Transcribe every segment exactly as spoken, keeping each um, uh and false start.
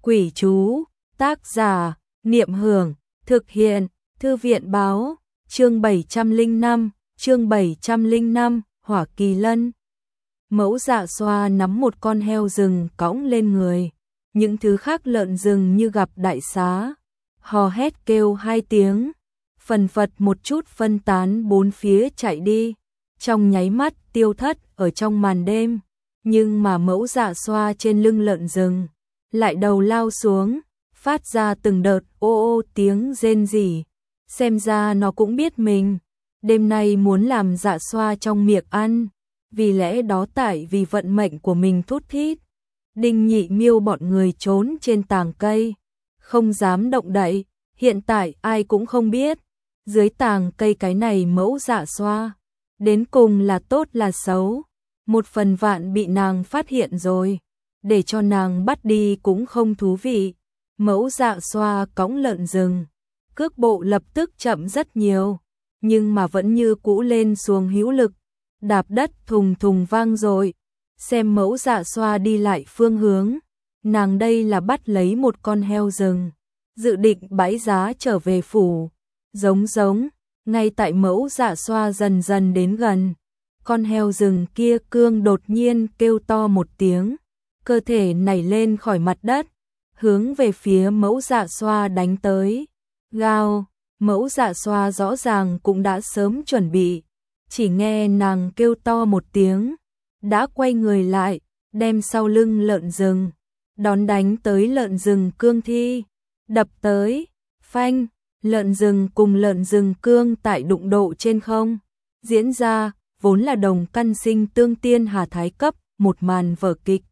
Quỷ chú, tác giả, Niệm Hưởng, thực hiện, Thư viện báo, chương bảy trăm lẻ năm, chương bảy trăm lẻ năm, Hỏa Kỳ Lân. Mẫu Dạ Xoa nắm một con heo rừng cõng lên người, những thứ khác lợn rừng như gặp đại xá, hò hét kêu hai tiếng, phần phật một chút phân tán bốn phía chạy đi, trong nháy mắt tiêu thất ở trong màn đêm. Nhưng mà Mẫu Dạ Xoa trên lưng lợn rừng lại đầu lao xuống, phát ra từng đợt ô ô tiếng rên rỉ, xem ra nó cũng biết mình đêm nay muốn làm dạ xoa trong miệng ăn, vì lẽ đó tại vì vận mệnh của mình thút thít. Đinh Nhị Miêu bọn người trốn trên tàng cây, không dám động đậy, hiện tại ai cũng không biết dưới tàng cây cái này Mẫu Dạ Xoa đến cùng là tốt là xấu. Một phần vạn bị nàng phát hiện rồi, để cho nàng bắt đi cũng không thú vị. Mẫu Dạ Xoa cõng lợn rừng, cước bộ lập tức chậm rất nhiều, nhưng mà vẫn như cũ lên xuống hữu lực, đạp đất thùng thùng vang rồi. Xem Mẫu Dạ Xoa đi lại phương hướng, nàng đây là bắt lấy một con heo rừng, dự định bãi giá trở về phủ. Giống giống, ngay tại Mẫu Dạ Xoa dần dần đến gần, con heo rừng kia cương đột nhiên kêu to một tiếng, cơ thể nảy lên khỏi mặt đất, hướng về phía Mẫu Dạ Xoa đánh tới. Gào, Mẫu Dạ Xoa rõ ràng cũng đã sớm chuẩn bị, chỉ nghe nàng kêu to một tiếng, đã quay người lại, đem sau lưng lợn rừng, đón đánh tới lợn rừng cương thi, đập tới, phanh, lợn rừng cùng lợn rừng cương tại đụng độ trên không, diễn ra, vốn là đồng căn sinh tương tiên hà thái cấp, một màn vở kịch.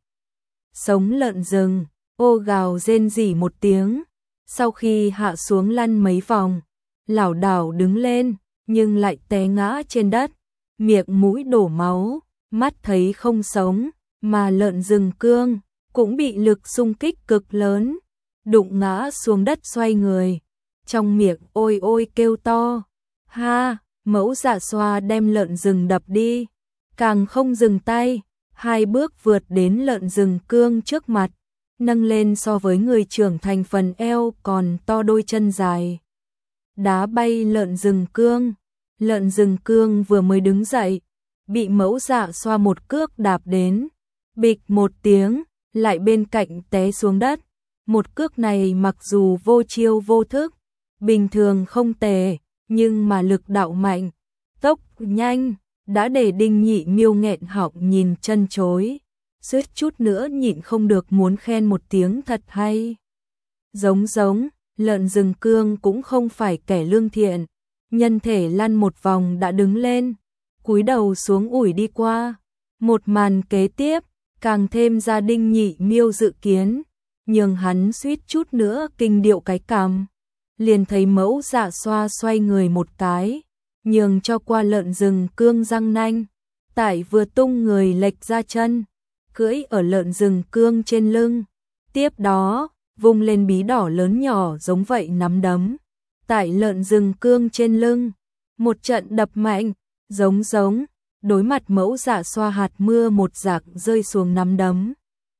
Sống lợn rừng, ô gào rên rỉ một tiếng, sau khi hạ xuống lăn mấy vòng, lảo đảo đứng lên, nhưng lại té ngã trên đất, miệng mũi đổ máu, mắt thấy không sống, mà lợn rừng cương cũng bị lực xung kích cực lớn, đụng ngã xuống đất xoay người, trong miệng ôi ôi kêu to. Ha, Mẫu Dạ Xoa đem lợn rừng đập đi, càng không dừng tay, hai bước vượt đến lợn rừng cương trước mặt, nâng lên so với người trưởng thành phần eo còn to đôi chân dài, đá bay lợn rừng cương. Lợn rừng cương vừa mới đứng dậy, bị Mẫu Dạ Xoa một cước đạp đến, bịch một tiếng, lại bên cạnh té xuống đất. Một cước này mặc dù vô chiêu vô thức, bình thường không tệ, nhưng mà lực đạo mạnh, tốc nhanh, đã để Đinh Nhị Miêu nghẹn họng nhìn chân chối, suýt chút nữa nhịn không được muốn khen một tiếng thật hay. Giống giống, lợn rừng cương cũng không phải kẻ lương thiện, nhân thể lăn một vòng đã đứng lên, cúi đầu xuống ủi đi qua. Một màn kế tiếp, càng thêm ra Đinh Nhị Miêu dự kiến, nhường hắn suýt chút nữa kinh điệu cái cằm. Liền thấy Mẫu Dạ Xoa xoay người một cái, nhường cho qua lợn rừng cương răng nanh, tại vừa tung người lệch ra chân, cưỡi ở lợn rừng cương trên lưng, tiếp đó vung lên bí đỏ lớn nhỏ giống vậy nắm đấm, tại lợn rừng cương trên lưng, một trận đập mạnh, giống giống, đối mặt Mẫu Dạ Xoa hạt mưa một giặc rơi xuống nắm đấm.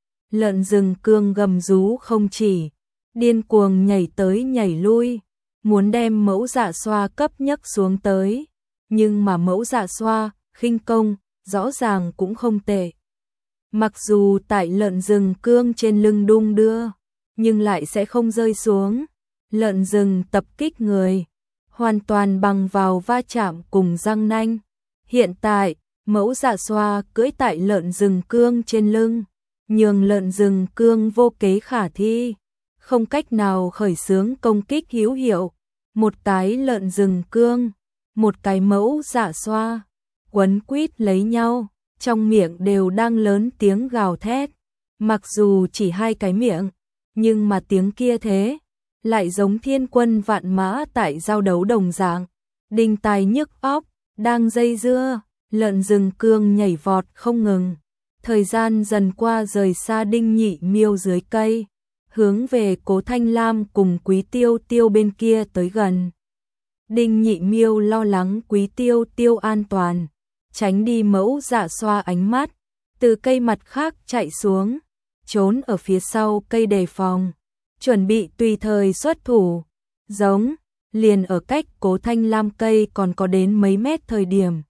Lợn rừng cương gầm rú không chỉ, điên cuồng nhảy tới nhảy lui, muốn đem Mẫu Dạ Xoa cấp nhấc xuống tới, nhưng mà Mẫu Dạ Xoa khinh công rõ ràng cũng không tệ. Mặc dù tại lợn rừng cương trên lưng đung đưa, nhưng lại sẽ không rơi xuống. Lợn rừng tập kích người, hoàn toàn bằng vào va chạm cùng răng nanh. Hiện tại, Mẫu Dạ Xoa cưỡi tại lợn rừng cương trên lưng, nhường lợn rừng cương vô kế khả thi, không cách nào khởi xướng công kích hữu hiệu. Một cái lợn rừng cương, một cái Mẫu Dạ Xoa, quấn quýt lấy nhau, trong miệng đều đang lớn tiếng gào thét. Mặc dù chỉ hai cái miệng, nhưng mà tiếng kia thế, lại giống thiên quân vạn mã tại giao đấu đồng dạng, đinh tai nhức óc, đang dây dưa, lợn rừng cương nhảy vọt không ngừng. Thời gian dần qua rời xa Đinh Nhị Miêu dưới cây, hướng về Cố Thanh Lam cùng Quý Tiêu Tiêu bên kia tới gần. Đinh Nhị Miêu lo lắng Quý Tiêu Tiêu an toàn, tránh đi Mẫu Dạ Xoa ánh mắt, từ cây mặt khác chạy xuống, trốn ở phía sau cây đề phòng. chuẩn bị tùy thời xuất thủ. Giống, liền ở cách Cố Thanh Lam cây còn có đến mấy mét thời điểm.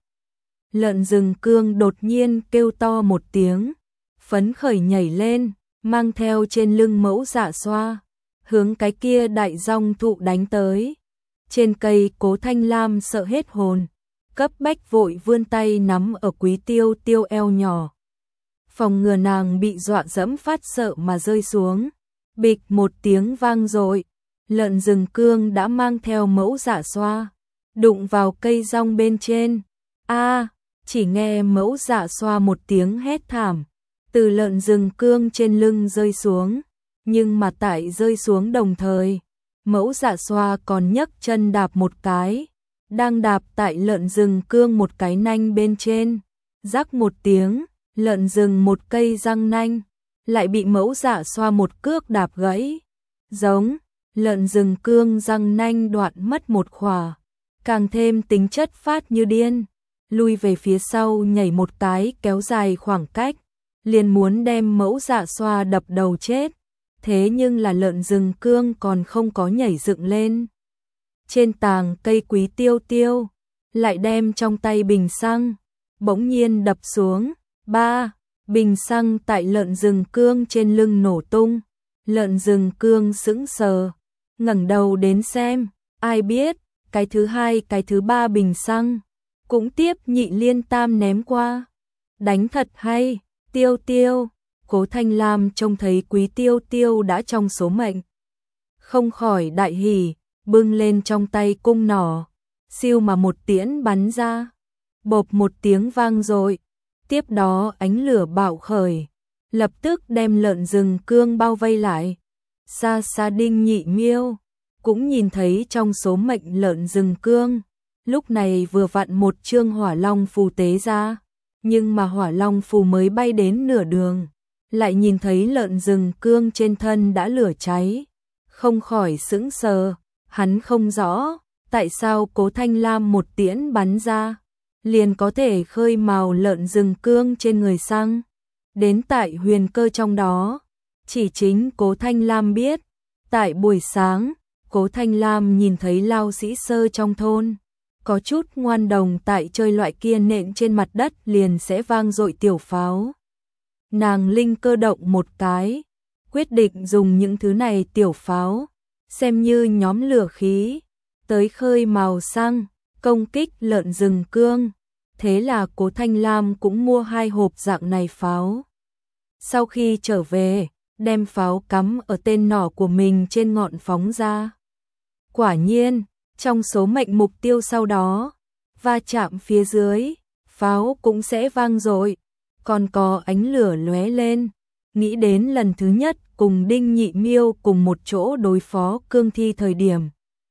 Lợn rừng cương đột nhiên kêu to một tiếng, phấn khởi nhảy lên, mang theo trên lưng Mẫu Dạ Xoa, hướng cái kia đại dong thụ đánh tới. Trên cây Cố Thanh Lam sợ hết hồn, cấp bách vội vươn tay nắm ở Quý Tiêu Tiêu eo nhỏ, phòng ngừa nàng bị dọa dẫm phát sợ mà rơi xuống. Bịch một tiếng vang dội, lợn rừng cương đã mang theo Mẫu Dạ Xoa, đụng vào cây dong bên trên. A, chỉ nghe Mẫu Dạ Xoa một tiếng hét thảm, từ lợn rừng cương trên lưng rơi xuống, nhưng mà tại rơi xuống đồng thời, Mẫu Dạ Xoa còn nhấc chân đạp một cái, đang đạp tại lợn rừng cương một cái nanh bên trên. Rắc một tiếng, lợn rừng một cây răng nanh lại bị Mẫu Dạ Xoa một cước đạp gãy. Giống, lợn rừng cương răng nanh đoạn mất một khỏa, càng thêm tính chất phát như điên, lui về phía sau nhảy một cái kéo dài khoảng cách, liền muốn đem Mẫu Dạ Xoa đập đầu chết. Thế nhưng là lợn rừng cương còn không có nhảy dựng lên. Trên tàng cây Quý Tiêu Tiêu, lại đem trong tay bình xăng, bỗng nhiên đập xuống. Ba, bình xăng tại lợn rừng cương trên lưng nổ tung. Lợn rừng cương sững sờ, ngẩng đầu đến xem, ai biết, cái thứ hai cái thứ ba bình xăng, cũng tiếp nhị liên tam ném qua. Đánh thật hay, Tiêu Tiêu. Cố Thanh Lam trông thấy Quý Tiêu Tiêu đã trong số mệnh, không khỏi đại hỉ, bưng lên trong tay cung nỏ, siêu mà một tiễn bắn ra, bộp một tiếng vang dội, tiếp đó ánh lửa bạo khởi, lập tức đem lợn rừng cương bao vây lại. Xa xa Đinh Nhị Miêu cũng nhìn thấy trong số mệnh lợn rừng cương, lúc này vừa vặn một chương hỏa long phù tế ra, nhưng mà hỏa long phù mới bay đến nửa đường, lại nhìn thấy lợn rừng cương trên thân đã lửa cháy, không khỏi sững sờ. Hắn không rõ tại sao Cố Thanh Lam một tiễn bắn ra liền có thể khơi mào lợn rừng cương trên người xăng. Đến tại huyền cơ trong đó, chỉ chính Cố Thanh Lam biết. Tại buổi sáng, Cố Thanh Lam nhìn thấy Lao Sĩ Sơ trong thôn, có chút ngoan đồng tại chơi loại kia nện trên mặt đất liền sẽ vang dội tiểu pháo. Nàng linh cơ động một cái, quyết định dùng những thứ này tiểu pháo, xem như nhóm lửa khí, tới khơi mào xăng, công kích lợn rừng cương. Thế là Cố Thanh Lam cũng mua hai hộp dạng này pháo. Sau khi trở về, đem pháo cắm ở tên nỏ của mình trên ngọn phóng ra. Quả nhiên, trong số mệnh mục tiêu sau đó, va chạm phía dưới, pháo cũng sẽ vang dội, còn có ánh lửa lóe lên. Nghĩ đến lần thứ nhất cùng Đinh Nhị Miêu cùng một chỗ đối phó cương thi thời điểm,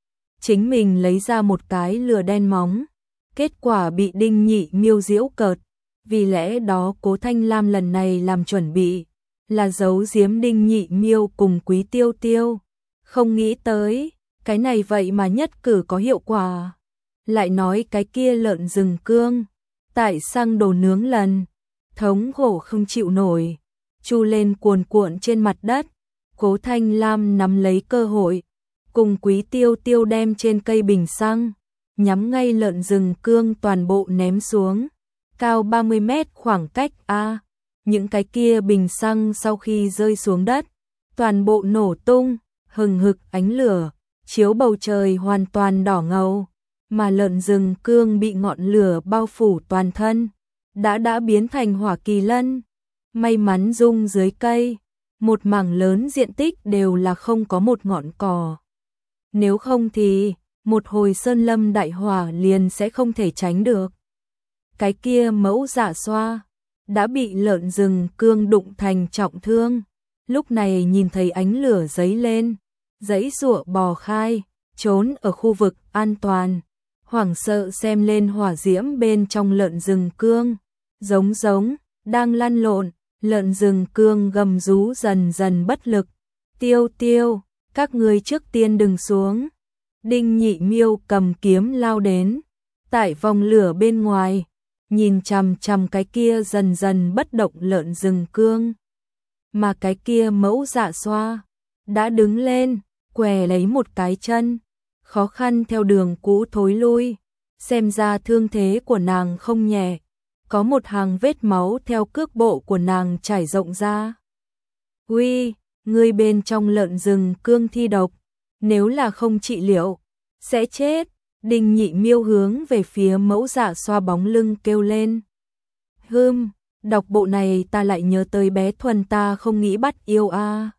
chính mình lấy ra một cái lửa đen móng, kết quả bị Đinh Nhị Miêu giễu cợt. Vì lẽ đó Cố Thanh Lam lần này làm chuẩn bị là giấu giếm Đinh Nhị Miêu cùng Quý Tiêu Tiêu. Không nghĩ tới, cái này vậy mà nhất cử có hiệu quả. Lại nói cái kia lợn rừng cương, tại xăng đồ nướng lần, thống khổ không chịu nổi, chu lên cuồn cuộn trên mặt đất. Cố Thanh Lam nắm lấy cơ hội, cùng Quý Tiêu Tiêu đem trên cây bình xăng, nhắm ngay lợn rừng cương toàn bộ ném xuống. Cao ba mươi mét khoảng cách a, những cái kia bình xăng sau khi rơi xuống đất, toàn bộ nổ tung, hừng hực ánh lửa, chiếu bầu trời hoàn toàn đỏ ngầu, mà lợn rừng cương bị ngọn lửa bao phủ toàn thân, đã đã biến thành hỏa kỳ lân. May mắn rung dưới cây, một mảng lớn diện tích đều là không có một ngọn cỏ. Nếu không thì, một hồi sơn lâm đại hỏa liền sẽ không thể tránh được. Cái kia Mẫu Dạ Xoa đã bị lợn rừng cương đụng thành trọng thương, lúc này nhìn thấy ánh lửa giấy lên, giãy giụa bò khai, trốn ở khu vực an toàn, hoảng sợ xem lên hỏa diễm bên trong lợn rừng cương, giống giống đang lăn lộn. Lợn rừng cương gầm rú dần dần bất lực. Tiêu Tiêu, các ngươi trước tiên đừng xuống. Đinh Nhị Miêu cầm kiếm lao đến, tại vòng lửa bên ngoài, nhìn chằm chằm cái kia dần dần bất động lợn rừng cương. Mà cái kia Mẫu Dạ Xoa đã đứng lên, què lấy một cái chân, khó khăn theo đường cũ thối lui, xem ra thương thế của nàng không nhẹ, có một hàng vết máu theo cước bộ của nàng trải rộng ra. Uy, ngươi bên trong lợn rừng cương thi độc, nếu là không trị liệu, sẽ chết. Đinh Nhị Miêu hướng về phía Mẫu Dạ xoa bóng lưng kêu lên. Hừm, đọc bộ này ta lại nhớ tới bé Thuần ta không nghĩ bắt yêu a. À.